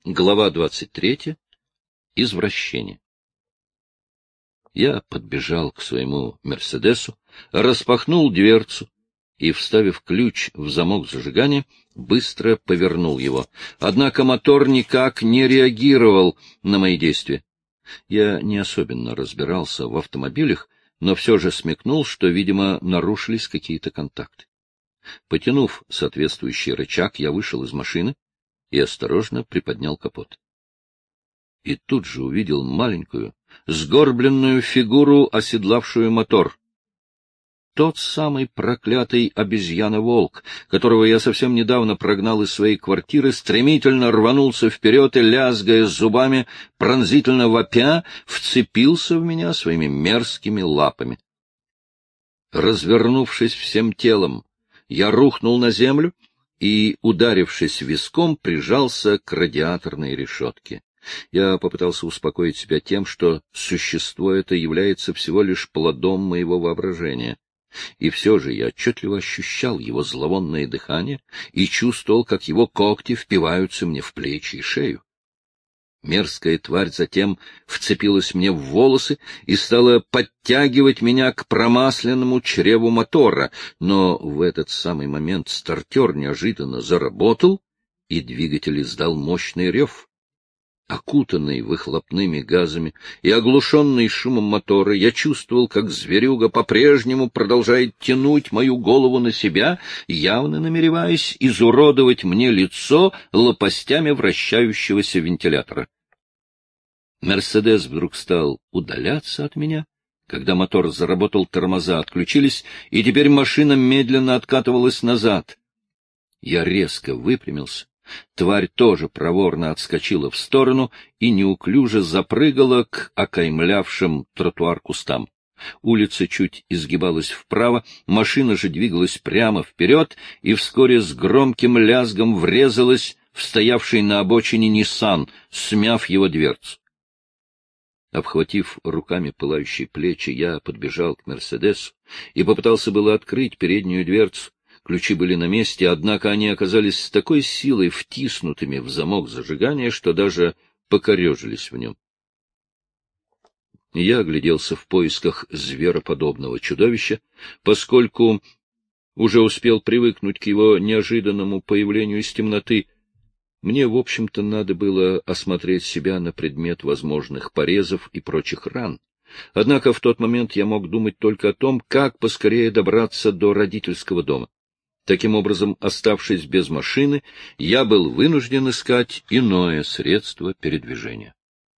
Глава 23. Извращение. Я подбежал к своему «Мерседесу», распахнул дверцу и, вставив ключ в замок зажигания, быстро повернул его. Однако мотор никак не реагировал на мои действия. Я не особенно разбирался в автомобилях, но все же смекнул, что, видимо, нарушились какие-то контакты. Потянув соответствующий рычаг, я вышел из машины и осторожно приподнял капот. И тут же увидел маленькую, сгорбленную фигуру, оседлавшую мотор. Тот самый проклятый обезьяна-волк, которого я совсем недавно прогнал из своей квартиры, стремительно рванулся вперед и, лязгая зубами, пронзительно вопя, вцепился в меня своими мерзкими лапами. Развернувшись всем телом, я рухнул на землю и, ударившись виском, прижался к радиаторной решетке. Я попытался успокоить себя тем, что существо это является всего лишь плодом моего воображения. И все же я отчетливо ощущал его зловонное дыхание и чувствовал, как его когти впиваются мне в плечи и шею. Мерзкая тварь затем вцепилась мне в волосы и стала подтягивать меня к промасленному чреву мотора, но в этот самый момент стартер неожиданно заработал, и двигатель издал мощный рев. Окутанный выхлопными газами и оглушенный шумом мотора, я чувствовал, как зверюга по-прежнему продолжает тянуть мою голову на себя, явно намереваясь изуродовать мне лицо лопастями вращающегося вентилятора. «Мерседес» вдруг стал удаляться от меня. Когда мотор заработал, тормоза отключились, и теперь машина медленно откатывалась назад. Я резко выпрямился. Тварь тоже проворно отскочила в сторону и неуклюже запрыгала к окаймлявшим тротуар кустам. Улица чуть изгибалась вправо, машина же двигалась прямо вперед и вскоре с громким лязгом врезалась в стоявший на обочине Ниссан, смяв его дверцу. Обхватив руками пылающие плечи, я подбежал к «Мерседесу» и попытался было открыть переднюю дверцу. Ключи были на месте, однако они оказались с такой силой втиснутыми в замок зажигания, что даже покорежились в нем. Я огляделся в поисках звероподобного чудовища, поскольку уже успел привыкнуть к его неожиданному появлению из темноты. Мне, в общем-то, надо было осмотреть себя на предмет возможных порезов и прочих ран. Однако в тот момент я мог думать только о том, как поскорее добраться до родительского дома. Таким образом, оставшись без машины, я был вынужден искать иное средство передвижения.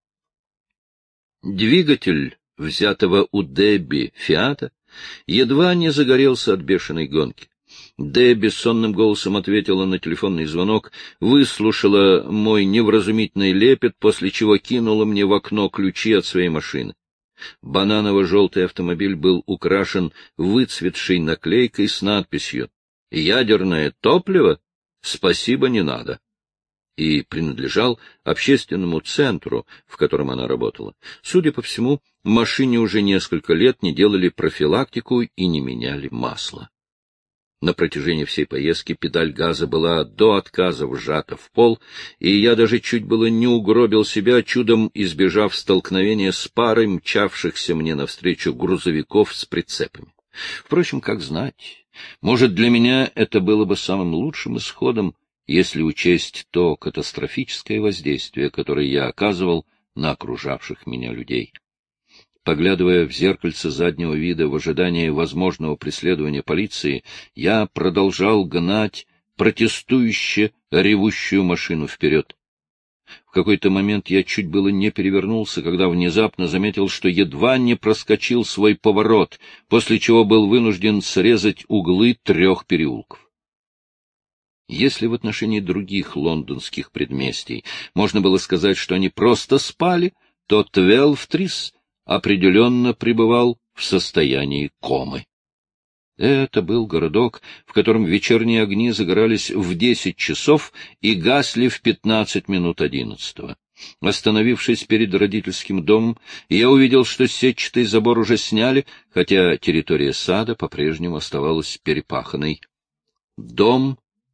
Двигатель, взятого у Дебби «Фиата», едва не загорелся от бешеной гонки. Дебби сонным голосом ответила на телефонный звонок, выслушала мой невразумительный лепет, после чего кинула мне в окно ключи от своей машины. Бананово-желтый автомобиль был украшен выцветшей наклейкой с надписью «Ядерное топливо? Спасибо, не надо», и принадлежал общественному центру, в котором она работала. Судя по всему, машине уже несколько лет не делали профилактику и не меняли масло. На протяжении всей поездки педаль газа была до отказа вжата в пол, и я даже чуть было не угробил себя, чудом избежав столкновения с парой мчавшихся мне навстречу грузовиков с прицепами. Впрочем, как знать, может, для меня это было бы самым лучшим исходом, если учесть то катастрофическое воздействие, которое я оказывал на окружавших меня людей. Поглядывая в зеркальце заднего вида в ожидании возможного преследования полиции, я продолжал гнать протестующе ревущую машину вперед. В какой-то момент я чуть было не перевернулся, когда внезапно заметил, что едва не проскочил свой поворот, после чего был вынужден срезать углы 3 переулков. Если в отношении других лондонских предместий можно было сказать, что они просто спали, то Твелфтрис определенно пребывал в состоянии комы. Это был городок, в котором вечерние огни загорались в 10 часов и гасли в 15 минут 11. Остановившись перед родительским домом, я увидел, что сетчатый забор уже сняли, хотя территория сада по-прежнему оставалась перепаханной. Дом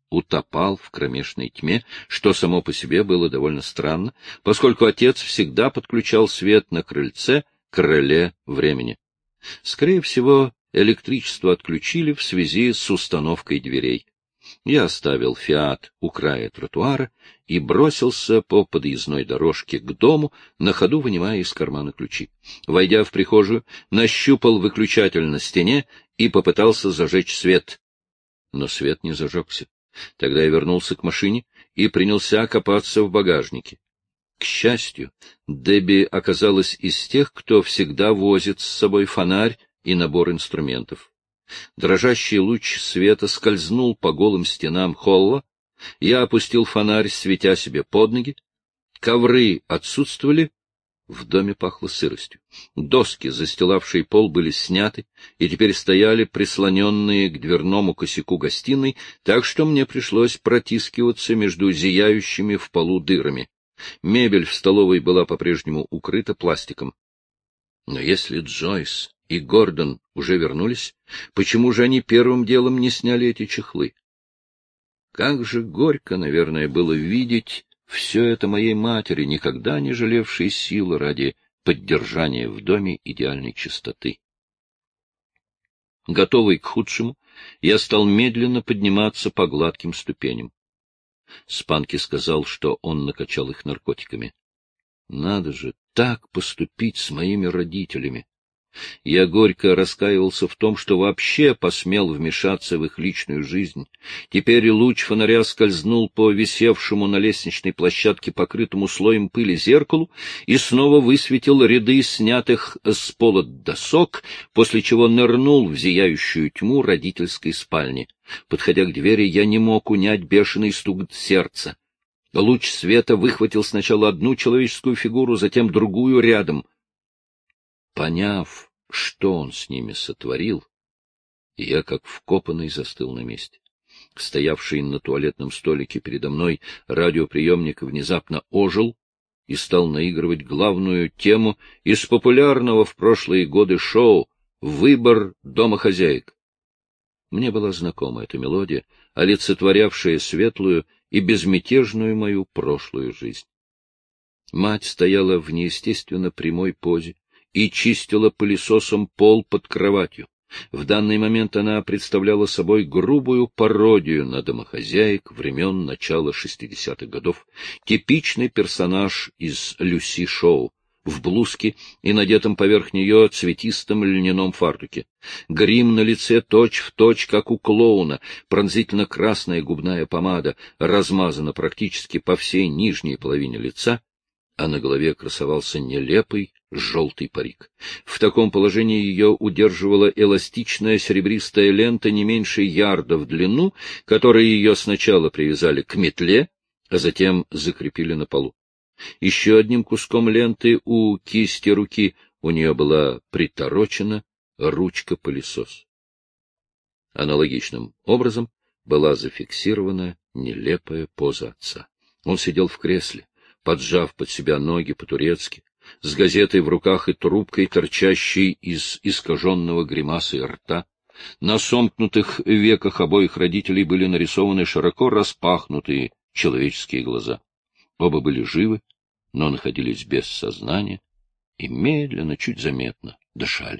утопал в кромешной тьме, что само по себе было довольно странно, поскольку отец всегда подключал свет на крыльце к реле времени. Скорее всего, электричество отключили в связи с установкой дверей. Я оставил «Фиат» у края тротуара и бросился по подъездной дорожке к дому, на ходу вынимая из кармана ключи. Войдя в прихожую, нащупал выключатель на стене и попытался зажечь свет. Но свет не зажегся. Тогда я вернулся к машине и принялся копаться в багажнике. К счастью, Дебби оказалась из тех, кто всегда возит с собой фонарь и набор инструментов. Дрожащий луч света скользнул по голым стенам холла. Я опустил фонарь, светя себе под ноги. Ковры отсутствовали. В доме пахло сыростью. Доски, застилавшие пол, были сняты и теперь стояли прислоненные к дверному косяку гостиной, так что мне пришлось протискиваться между зияющими в полу дырами. Мебель в столовой была по-прежнему укрыта пластиком. Но если Джойс и Гордон уже вернулись, почему же они первым делом не сняли эти чехлы? Как же горько, наверное, было видеть все это моей матери, никогда не жалевшей сил ради поддержания в доме идеальной чистоты. Готовый к худшему, я стал медленно подниматься по гладким ступеням. Спанки сказал, что он накачал их наркотиками. Надо же так поступить с моими родителями. Я горько раскаивался в том, что вообще посмел вмешаться в их личную жизнь. Теперь луч фонаря скользнул по висевшему на лестничной площадке покрытому слоем пыли зеркалу и снова высветил ряды снятых с пола досок, после чего нырнул в зияющую тьму родительской спальни. Подходя к двери, я не мог унять бешеный стук сердца. Луч света выхватил сначала одну человеческую фигуру, затем другую рядом. Поняв, что он с ними сотворил, я, как вкопанный, застыл на месте. Стоявший на туалетном столике передо мной радиоприемник внезапно ожил и стал наигрывать главную тему из популярного в прошлые годы шоу «Выбор домохозяек». Мне была знакома эта мелодия, олицетворявшая светлую и безмятежную мою прошлую жизнь. Мать стояла в неестественно прямой позе и чистила пылесосом пол под кроватью. В данный момент она представляла собой грубую пародию на домохозяек времен начала 60-х годов, типичный персонаж из Люси Шоу, в блузке и надетом поверх нее цветистом льняном фартуке. Грим на лице точь-в-точь, как у клоуна, пронзительно-красная губная помада размазана практически по всей нижней половине лица, а на голове красовался нелепый желтый парик. В таком положении ее удерживала эластичная серебристая лента не меньше ярда в длину, которой ее сначала привязали к метле, а затем закрепили на полу. Еще одним куском ленты у кисти руки у нее была приторочена ручка-пылесос. Аналогичным образом была зафиксирована нелепая поза отца. Он сидел в кресле, поджав под себя ноги по-турецки, с газетой в руках и трубкой, торчащей из искаженного гримасой рта. На сомкнутых веках обоих родителей были нарисованы широко распахнутые человеческие глаза. Оба были живы, но находились без сознания и медленно, чуть заметно дышали.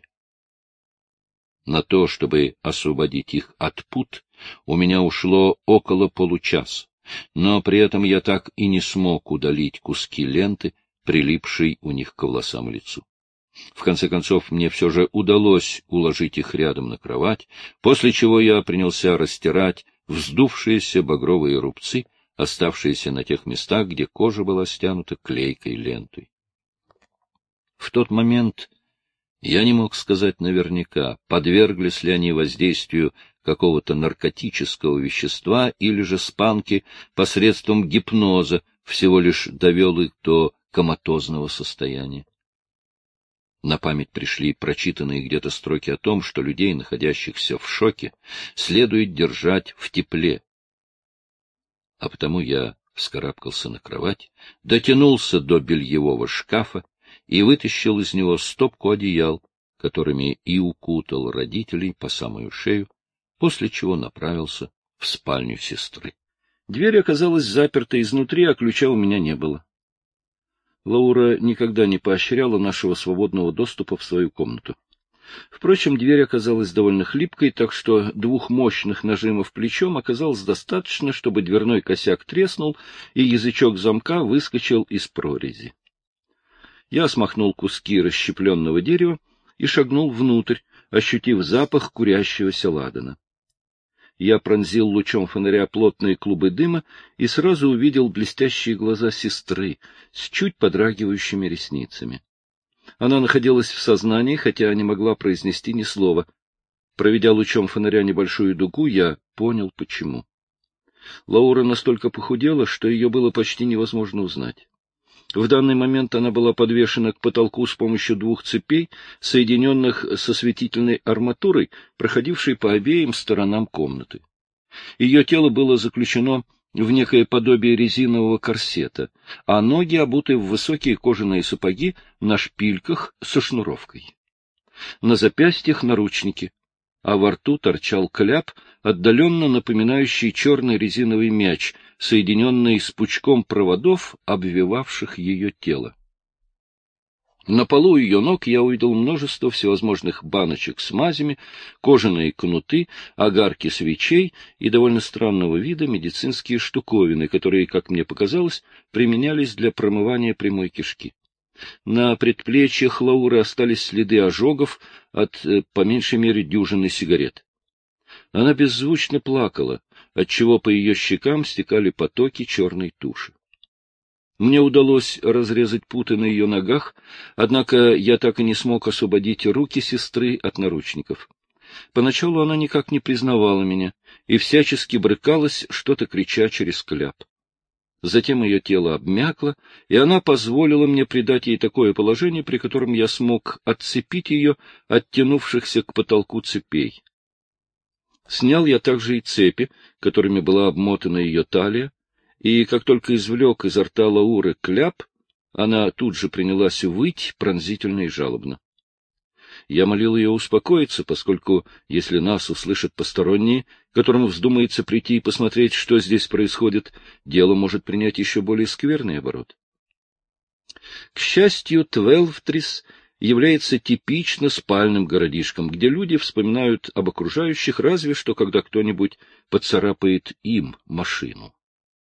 На то, чтобы освободить их от пут, у меня ушло около получаса, но при этом я так и не смог удалить куски ленты, прилипшей у них к волосам и лицу. В конце концов, мне все же удалось уложить их рядом на кровать, после чего я принялся растирать вздувшиеся багровые рубцы, оставшиеся на тех местах, где кожа была стянута клейкой лентой. В тот момент я не мог сказать наверняка, подверглись ли они воздействию какого-то наркотического вещества или же Спанки посредством гипноза всего лишь довел их до коматозного состояния. На память пришли прочитанные где-то строки о том, что людей, находящихся в шоке, следует держать в тепле. А потому я вскарабкался на кровать, дотянулся до бельевого шкафа и вытащил из него стопку одеял, которыми и укутал родителей по самую шею, после чего направился в в спальню сестры. Дверь оказалась заперта изнутри, а ключа у меня не было. Лаура никогда не поощряла нашего свободного доступа в свою комнату. Впрочем, дверь оказалась довольно хлипкой, так что 2 мощных нажимов плечом оказалось достаточно, чтобы дверной косяк треснул, и язычок замка выскочил из прорези. Я смахнул куски расщепленного дерева и шагнул внутрь, ощутив запах курящегося ладана. Я пронзил лучом фонаря плотные клубы дыма и сразу увидел блестящие глаза сестры с чуть подрагивающими ресницами. Она находилась в сознании, хотя не могла произнести ни слова. Проведя лучом фонаря небольшую дугу, я понял, почему. Лаура настолько похудела, что ее было почти невозможно узнать. В данный момент она была подвешена к потолку с помощью 2 цепей, соединенных с осветительной арматурой, проходившей по обеим сторонам комнаты. Ее тело было заключено в некое подобие резинового корсета, а ноги обуты в высокие кожаные сапоги на шпильках со шнуровкой. На запястьях наручники, а во рту торчал кляп, отдаленно напоминающий черный резиновый мяч, соединенный с пучком проводов, обвивавших ее тело. На полу ее ног я увидел множество всевозможных баночек с мазями, кожаные кнуты, огарки свечей и довольно странного вида медицинские штуковины, которые, как мне показалось, применялись для промывания прямой кишки. На предплечьях Лауры остались следы ожогов от, по меньшей мере, дюжины сигарет. Она беззвучно плакала, отчего по ее щекам стекали потоки черной туши. Мне удалось разрезать путы на ее ногах, однако я так и не смог освободить руки сестры от наручников. Поначалу она никак не признавала меня и всячески брыкалась, что-то крича через кляп. Затем ее тело обмякло, и она позволила мне придать ей такое положение, при котором я смог отцепить ее от тянувшихся к потолку цепей. Снял я также и цепи, которыми была обмотана ее талия, и как только извлек изо рта Лауры кляп, она тут же принялась выть пронзительно и жалобно. Я молил ее успокоиться, поскольку, если нас услышат посторонние, которым вздумается прийти и посмотреть, что здесь происходит, дело может принять еще более скверный оборот. К счастью, Твелвтрис является типично спальным городишком, где люди вспоминают об окружающих, разве что когда кто-нибудь поцарапает им машину.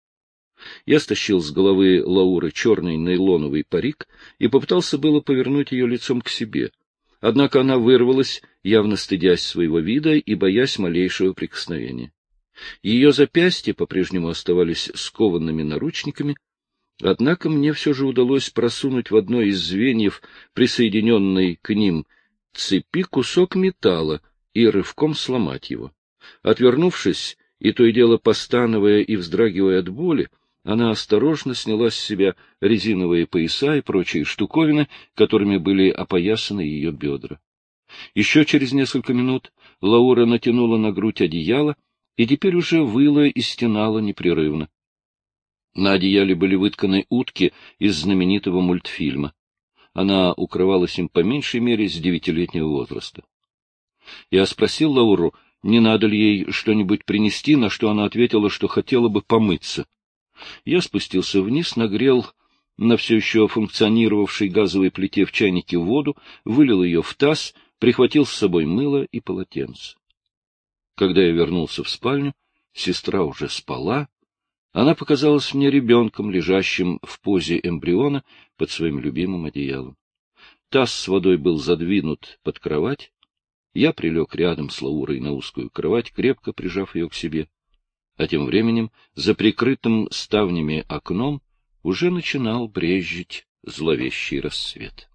Я стащил с головы Лауры черный нейлоновый парик и попытался было повернуть ее лицом к себе. Однако она вырвалась, явно стыдясь своего вида и боясь малейшего прикосновения. Ее запястья по-прежнему оставались скованными наручниками, однако мне все же удалось просунуть в одно из звеньев, присоединенной к ним цепи, кусок металла и рывком сломать его. Отвернувшись и то и дело постановая и вздрагивая от боли, она осторожно сняла с себя резиновые пояса и прочие штуковины, которыми были опоясаны ее бедра. Еще через несколько минут Лаура натянула на грудь одеяло и теперь уже выла и стенала непрерывно. На одеяле были вытканы утки из знаменитого мультфильма. Она укрывалась им по меньшей мере с 9-летнего возраста. Я спросил Лауру, не надо ли ей что-нибудь принести, на что она ответила, что хотела бы помыться. Я спустился вниз, нагрел на все еще функционировавшей газовой плите в чайнике воду, вылил ее в таз, прихватил с собой мыло и полотенце. Когда я вернулся в спальню, сестра уже спала. Она показалась мне ребенком, лежащим в позе эмбриона под своим любимым одеялом. Таз с водой был задвинут под кровать. Я прилег рядом с Лаурой на узкую кровать, крепко прижав ее к себе. А тем временем за прикрытым ставнями окном уже начинал брезжить зловещий рассвет.